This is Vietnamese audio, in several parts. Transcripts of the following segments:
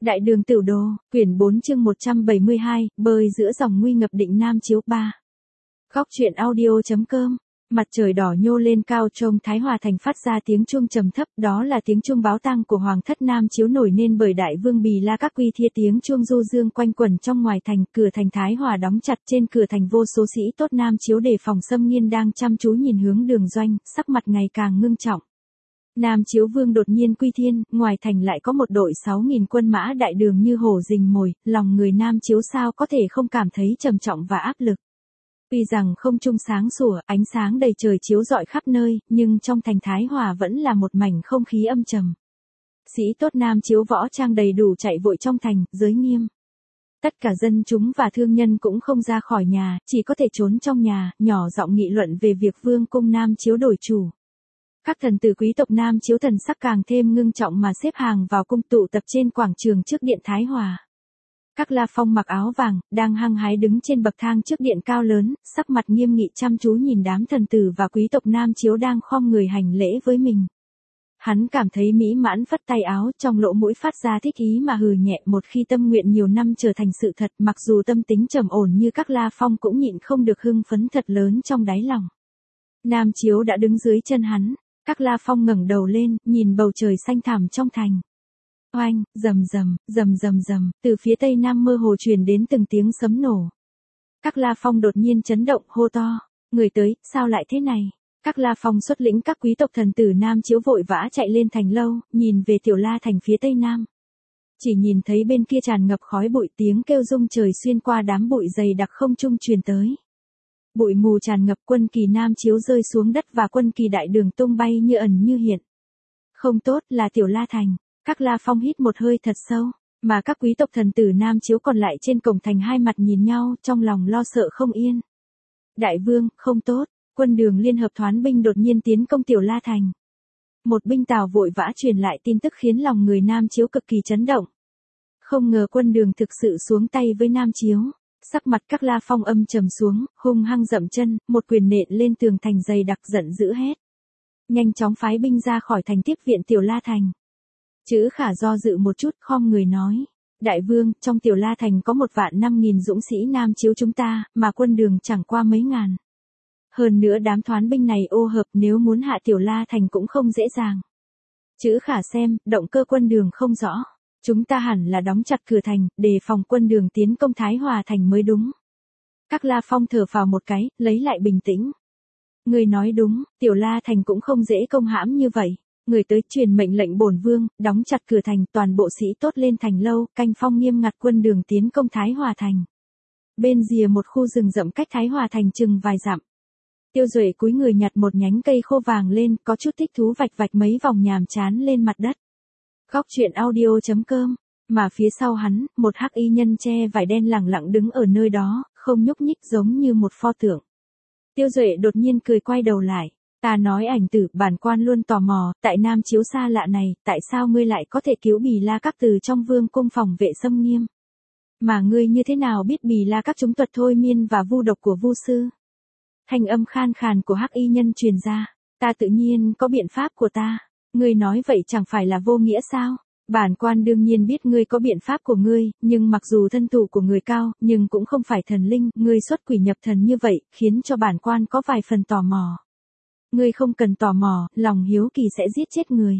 Đại đường Tửu Đồ, quyển 4 chương 172, bơi giữa dòng nguy ngập định Nam Chiếu 3. Góc truyện audio.com. Mặt trời đỏ nhô lên cao trông Thái Hòa Thành phát ra tiếng chuông trầm thấp, đó là tiếng chuông báo tang của Hoàng thất Nam Chiếu nổi nên bởi Đại vương Bì La các quy thia, tiếng chuông du dương quanh quẩn trong ngoài thành. Cửa thành Thái Hòa đóng chặt, trên cửa thành vô số sĩ tốt Nam Chiếu đề phòng xâm nghiên đang chăm chú nhìn hướng Đường Doanh, sắc mặt ngày càng ngưng trọng. Nam Chiếu Vương đột nhiên quy thiên, ngoài thành lại có một đội 6.000 quân mã đại đường như hổ rình mồi, lòng người Nam Chiếu sao có thể không cảm thấy trầm trọng và áp lực. Tuy rằng không trung sáng sủa, ánh sáng đầy trời chiếu rọi khắp nơi, nhưng trong thành Thái Hòa vẫn là một mảnh không khí âm trầm. Sĩ tốt Nam Chiếu võ trang đầy đủ chạy vội trong thành, giới nghiêm. Tất cả dân chúng và thương nhân cũng không ra khỏi nhà, chỉ có thể trốn trong nhà, nhỏ giọng nghị luận về việc vương cung Nam Chiếu đổi chủ. Các thần tử quý tộc Nam Chiếu thần sắc càng thêm ngưng trọng mà xếp hàng vào cung tụ tập trên quảng trường trước điện Thái Hòa. Các La Phong mặc áo vàng, đang hăng hái đứng trên bậc thang trước điện cao lớn, sắc mặt nghiêm nghị chăm chú nhìn đám thần tử và quý tộc Nam Chiếu đang khom người hành lễ với mình. Hắn cảm thấy mỹ mãn phất tay áo, trong lỗ mũi phát ra thích ý mà hừ nhẹ. Một khi tâm nguyện nhiều năm trở thành sự thật, mặc dù tâm tính trầm ổn như các La Phong cũng nhịn không được hưng phấn thật lớn trong đáy lòng. Nam Chiếu đã đứng dưới chân hắn. Các La Phong ngẩng đầu lên, nhìn bầu trời xanh thẳm trong thành. Oanh, rầm rầm, rầm rầm rầm, từ phía tây nam mơ hồ truyền đến từng tiếng sấm nổ. Các La Phong đột nhiên chấn động, hô to, người tới, sao lại thế này? Các La Phong xuất lĩnh các quý tộc thần tử Nam Chiếu vội vã chạy lên thành lâu, nhìn về Tiểu La thành phía tây nam. Chỉ nhìn thấy bên kia tràn ngập khói bụi, tiếng kêu rung trời xuyên qua đám bụi dày đặc không trung truyền tới. Bụi mù tràn ngập, quân kỳ Nam Chiếu rơi xuống đất và quân kỳ đại đường tung bay như ẩn như hiện. Không tốt, là Tiểu La thành. Các La Phong hít một hơi thật sâu, mà các quý tộc thần tử Nam Chiếu còn lại trên cổng thành hai mặt nhìn nhau, trong lòng lo sợ không yên. Đại vương, không tốt, quân Đường liên hợp thoán binh đột nhiên tiến công Tiểu La thành. Một binh tào vội vã truyền lại tin tức khiến lòng người Nam Chiếu cực kỳ chấn động. Không ngờ quân Đường thực sự xuống tay với Nam Chiếu. Sắc mặt các La Phong âm trầm xuống, hung hăng dậm chân, một quyền nện lên tường thành dày đặc, giận dữ hét. Nhanh chóng phái binh ra khỏi thành tiếp viện Tiểu La thành. Chữ Khả do dự một chút, khom người nói. Đại vương, trong Tiểu La thành có 1.500.000 dũng sĩ Nam Chiếu chúng ta, mà quân Đường chẳng qua mấy ngàn. Hơn nữa đám thoán binh này ô hợp, nếu muốn hạ Tiểu La thành cũng không dễ dàng. Chữ Khả xem, động cơ quân Đường không rõ. Chúng ta hẳn là đóng chặt cửa thành, đề phòng quân Đường tiến công Thái Hòa thành mới đúng. Các La Phong thở phào một cái, lấy lại bình tĩnh. Người nói đúng, Tiểu La thành cũng không dễ công hãm như vậy. Người tới truyền mệnh lệnh bổn vương, đóng chặt cửa thành, toàn bộ sĩ tốt lên thành lâu, canh phong nghiêm ngặt quân Đường tiến công Thái Hòa thành. Bên rìa một khu rừng rậm cách Thái Hòa thành chừng vài dặm. Tiêu Duệ cúi người nhặt một nhánh cây khô vàng lên, có chút thích thú vạch vạch mấy vòng nhàm chán lên mặt đất. Góc truyện audio.com. Mà phía sau hắn, một hắc y nhân che vải đen lẳng lặng đứng ở nơi đó, không nhúc nhích, giống như một pho tượng. Tiêu Duệ đột nhiên cười, quay đầu lại. Ta nói Ảnh tử, bản quan luôn tò mò, tại Nam Chiếu xa lạ này, tại sao ngươi lại có thể cứu Bì La các từ trong vương cung phòng vệ xâm nghiêm? Mà ngươi như thế nào biết Bì La các chúng thuật thôi miên và vu độc của vu sư? Thanh âm khan khàn của hắc y nhân truyền ra. Ta tự nhiên có biện pháp của ta. Ngươi nói vậy chẳng phải là vô nghĩa sao? Bản quan đương nhiên biết ngươi có biện pháp của ngươi, nhưng mặc dù thân thủ của người cao, nhưng cũng không phải thần linh, ngươi xuất quỷ nhập thần như vậy, khiến cho bản quan có vài phần tò mò. Ngươi không cần tò mò, lòng hiếu kỳ sẽ giết chết người.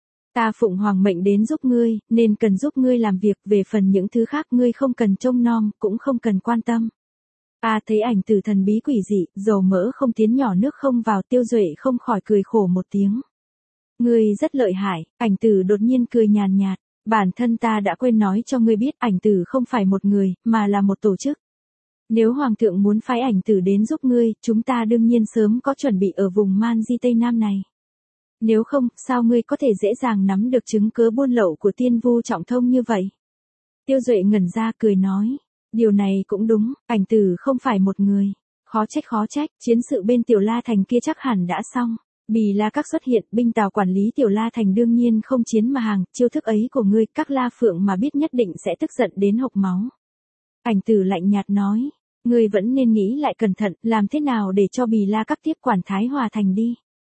Ta phụng hoàng mệnh đến giúp ngươi, nên cần giúp ngươi làm việc, về phần những thứ khác ngươi không cần trông nom, cũng không cần quan tâm. Thấy Ảnh tử thần bí quỷ dị, dầu mỡ không tiến nhỏ nước không vào, Tiêu Duệ không khỏi cười khổ một tiếng. Ngươi rất lợi hại, Ảnh tử đột nhiên cười nhàn nhạt. Bản thân ta đã quên nói cho ngươi biết, Ảnh tử không phải một người, mà là một tổ chức. Nếu Hoàng thượng muốn phái Ảnh tử đến giúp ngươi, chúng ta đương nhiên sớm có chuẩn bị ở vùng Man Di Tây Nam này. Nếu không, sao ngươi có thể dễ dàng nắm được chứng cớ buôn lậu của Tiên Vu Trọng Thông như vậy? Tiêu Duệ ngẩn ra cười nói. Điều này cũng đúng, Ảnh tử không phải một người. Khó trách, chiến sự bên Tiểu La thành kia chắc hẳn đã xong. Bì La các xuất hiện, binh tào quản lý Tiểu La thành đương nhiên không chiến mà hàng, chiêu thức ấy của ngươi, các La Phượng mà biết nhất định sẽ tức giận đến hộc máu. Ảnh tử lạnh nhạt nói. Ngươi vẫn nên nghĩ lại cẩn thận, làm thế nào để cho Bì La các tiếp quản Thái Hòa thành đi.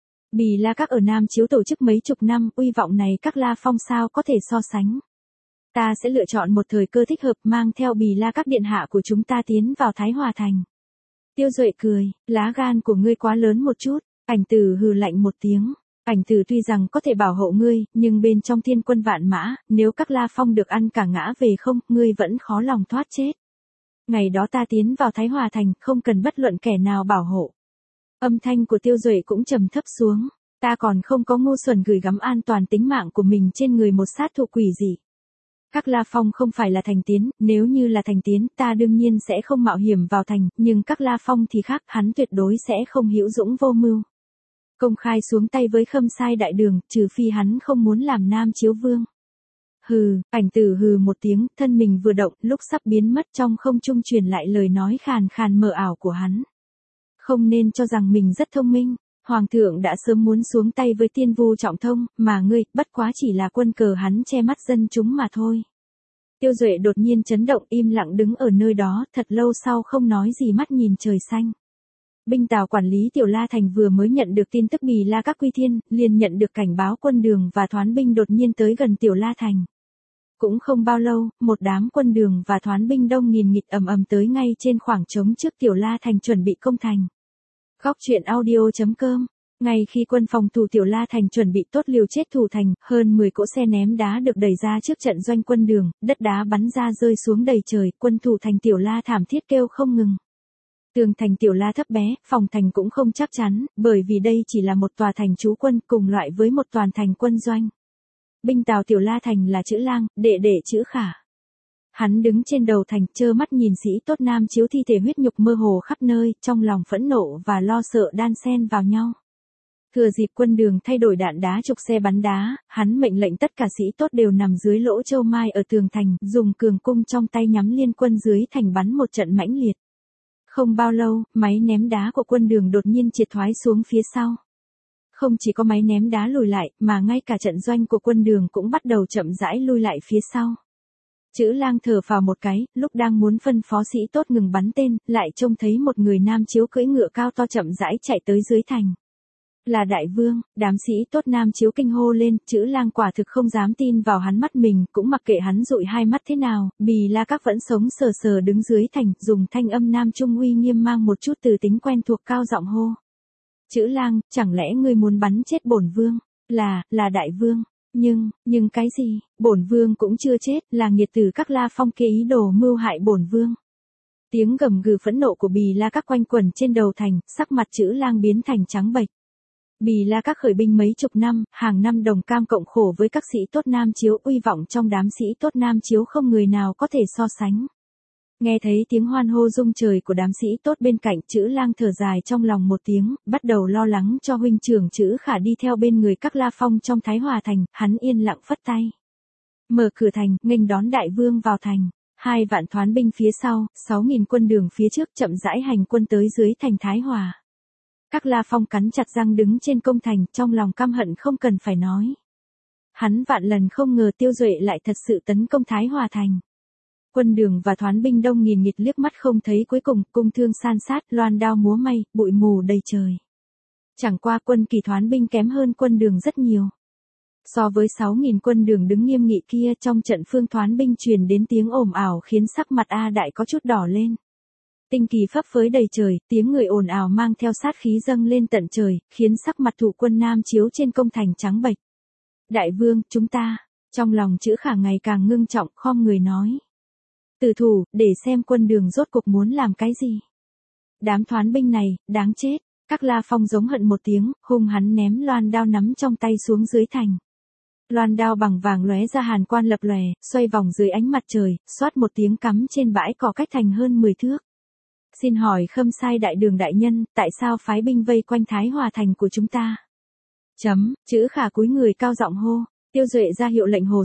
Bì La các ở Nam Chiếu tổ chức mấy chục năm, uy vọng này các La Phong sao có thể so sánh. Ta sẽ lựa chọn một thời cơ thích hợp mang theo Bì La các điện hạ của chúng ta tiến vào Thái Hòa Thành. Tiêu Duệ cười, lá gan của ngươi quá lớn một chút, Ảnh Tử hừ lạnh một tiếng. Ảnh Tử tuy rằng có thể bảo hộ ngươi, nhưng bên trong thiên quân vạn mã, nếu các La Phong được ăn cả ngã về không, ngươi vẫn khó lòng thoát chết. Ngày đó ta tiến vào Thái Hòa Thành, không cần bất luận kẻ nào bảo hộ. Âm thanh của Tiêu Duệ cũng trầm thấp xuống, ta còn không có ngu xuẩn gửi gắm an toàn tính mạng của mình trên người một sát thủ quỷ gì. Các La Phong không phải là thành tiến, nếu như là thành tiến ta đương nhiên sẽ không mạo hiểm vào thành, nhưng các La Phong thì khác, hắn tuyệt đối sẽ không hữu dũng vô mưu. Công khai xuống tay với Khâm Sai đại đường, trừ phi hắn không muốn làm Nam Chiếu Vương. Hừ, Ảnh Tử hừ một tiếng, thân mình vừa động, lúc sắp biến mất trong không trung truyền lại lời nói khàn khàn mờ ảo của hắn. Không nên cho rằng mình rất thông minh, Hoàng thượng đã sớm muốn xuống tay với Tiên Vu Trọng Thông, mà ngươi, bất quá chỉ là quân cờ hắn che mắt dân chúng mà thôi. Tiêu Duệ đột nhiên chấn động, im lặng đứng ở nơi đó, thật lâu sau không nói gì, mắt nhìn trời xanh. Binh Tào quản lý Tiểu La Thành vừa mới nhận được tin tức Bì La các Quy Thiên, liền nhận được cảnh báo quân đường và thoán binh đột nhiên tới gần Tiểu La Thành. Cũng không bao lâu, một đám quân đường và thoán binh đông nghìn nghịt ầm ầm tới ngay trên khoảng trống trước Tiểu La Thành chuẩn bị công thành. Góc truyện audio.com. Ngay khi quân phòng thủ Tiểu La Thành chuẩn bị tốt liều chết thủ thành, hơn 10 cỗ xe ném đá được đẩy ra trước trận doanh quân đường, đất đá bắn ra rơi xuống đầy trời, quân thủ thành Tiểu La thảm thiết kêu không ngừng. Tường thành Tiểu La thấp bé, phòng thành cũng không chắc chắn, bởi vì đây chỉ là một tòa thành trú quân cùng loại với một toàn thành quân doanh. Binh Tào Tiểu La Thành là Chữ Lang, đệ đệ Chữ Khả. Hắn đứng trên đầu thành, trơ mắt nhìn sĩ tốt Nam Chiếu thi thể huyết nhục mơ hồ khắp nơi, trong lòng phẫn nộ và lo sợ đan xen vào nhau. Thừa dịp quân đường thay đổi đạn đá trục xe bắn đá, hắn mệnh lệnh tất cả sĩ tốt đều nằm dưới lỗ châu mai ở tường thành, dùng cường cung trong tay nhắm liên quân dưới thành bắn một trận mãnh liệt. Không bao lâu, máy ném đá của quân đường đột nhiên triệt thoái xuống phía sau. Không chỉ có máy ném đá lùi lại, mà ngay cả trận doanh của quân đường cũng bắt đầu chậm rãi lui lại phía sau. Chữ Lang thở phào một cái, lúc đang muốn phân phó sĩ tốt ngừng bắn tên, lại trông thấy một người Nam Chiếu cưỡi ngựa cao to chậm rãi chạy tới dưới thành. Là Đại Vương, đám sĩ tốt Nam Chiếu kinh hô lên, Chữ Lang quả thực không dám tin vào hắn mắt mình, cũng mặc kệ hắn dụi hai mắt thế nào, Bì La các vẫn sống sờ sờ đứng dưới thành, dùng thanh âm Nam Trung uy nghiêm mang một chút từ tính quen thuộc cao giọng hô. Chữ Lang, chẳng lẽ ngươi muốn bắn chết bổn vương? Là Đại Vương. Nhưng cái gì, bổn vương cũng chưa chết, là nghiệt tử các La Phong kia ý đồ mưu hại bổn vương. Tiếng gầm gừ phẫn nộ của Bì La các quanh quẩn trên đầu thành, sắc mặt Chữ Lang biến thành trắng bệch. Bì La các khởi binh mấy chục năm, hàng năm đồng cam cộng khổ với các sĩ tốt Nam Chiếu, uy vọng trong đám sĩ tốt Nam Chiếu không người nào có thể so sánh. Nghe thấy tiếng hoan hô rung trời của đám sĩ tốt bên cạnh, Chữ Lang thở dài trong lòng một tiếng, bắt đầu lo lắng cho huynh trưởng Chữ Khả đi theo bên người các La Phong trong Thái Hòa Thành, hắn yên lặng phất tay. Mở cửa thành, nghênh đón Đại Vương vào thành. 2 vạn thoán binh phía sau, 6.000 quân đường phía trước chậm rãi hành quân tới dưới thành Thái Hòa. Các La Phong cắn chặt răng đứng trên công thành, trong lòng căm hận không cần phải nói. Hắn vạn lần không ngờ Tiêu Duệ lại thật sự tấn công Thái Hòa thành. Quân đường và thoán binh đông nghìn nghịt liếc mắt không thấy cuối cùng, cung thương san sát, loan đao múa may, bụi mù đầy trời. Chẳng qua quân kỳ thoán binh kém hơn quân đường rất nhiều. So với 6.000 quân đường đứng nghiêm nghị kia, trong trận phương thoán binh truyền đến tiếng ồn ào khiến sắc mặt A Đại có chút đỏ lên. Tinh kỳ phấp phới đầy trời, tiếng người ồn ào mang theo sát khí dâng lên tận trời, khiến sắc mặt thủ quân Nam Chiếu trên công thành trắng bệch. Đại Vương, chúng ta, trong lòng Chữ Khả ngày càng ngưng trọng, khom người nói. Tử thủ, để xem quân đường rốt cục muốn làm cái gì. Đám thoán binh này, đáng chết. Các La Phong giống hận một tiếng, hung hắn ném loan đao nắm trong tay xuống dưới thành. Loan đao bằng vàng lóe ra hàn quang lập lòe, xoay vòng dưới ánh mặt trời, xoát một tiếng cắm trên bãi cỏ cách thành hơn 10 thước. Xin hỏi Khâm Sai đại đường đại nhân, tại sao phái binh vây quanh Thái Hòa thành của chúng ta? Chữ Khả cúi người cao giọng hô. Tiêu Duệ ra hiệu lệnh Hồ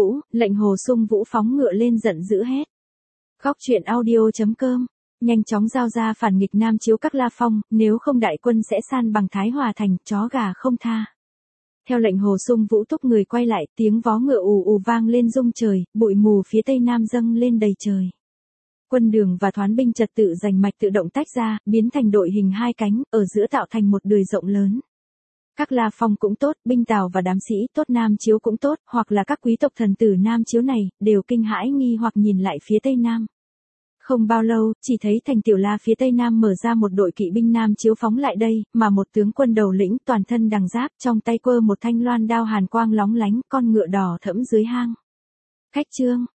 Sung Vũ phóng ngựa lên giận dữ hét. Góc truyện audio.com. Nhanh chóng giao ra phản nghịch Nam Chiếu các La Phong, nếu không đại quân sẽ san bằng Thái Hòa thành, chó gà không tha. Theo lệnh Hồ Sung Vũ túc người quay lại, tiếng vó ngựa ù ù vang lên rung trời, bụi mù phía tây nam dâng lên đầy trời. Quân đường và thoán binh trật tự giành mạch tự động tách ra, biến thành đội hình 2 cánh, ở giữa tạo thành một đười rộng lớn. Các La Phong cũng tốt, binh Tào và đám sĩ tốt Nam Chiếu cũng tốt, hoặc là các quý tộc thần tử Nam Chiếu này, đều kinh hãi nghi hoặc nhìn lại phía Tây Nam. Không bao lâu, chỉ thấy thành Tiểu La phía Tây Nam mở ra một đội kỵ binh Nam Chiếu phóng lại đây, mà một tướng quân đầu lĩnh toàn thân đằng giáp, trong tay quơ một thanh loan đao hàn quang lóng lánh, con ngựa đỏ thẫm dưới hang. Khách trương,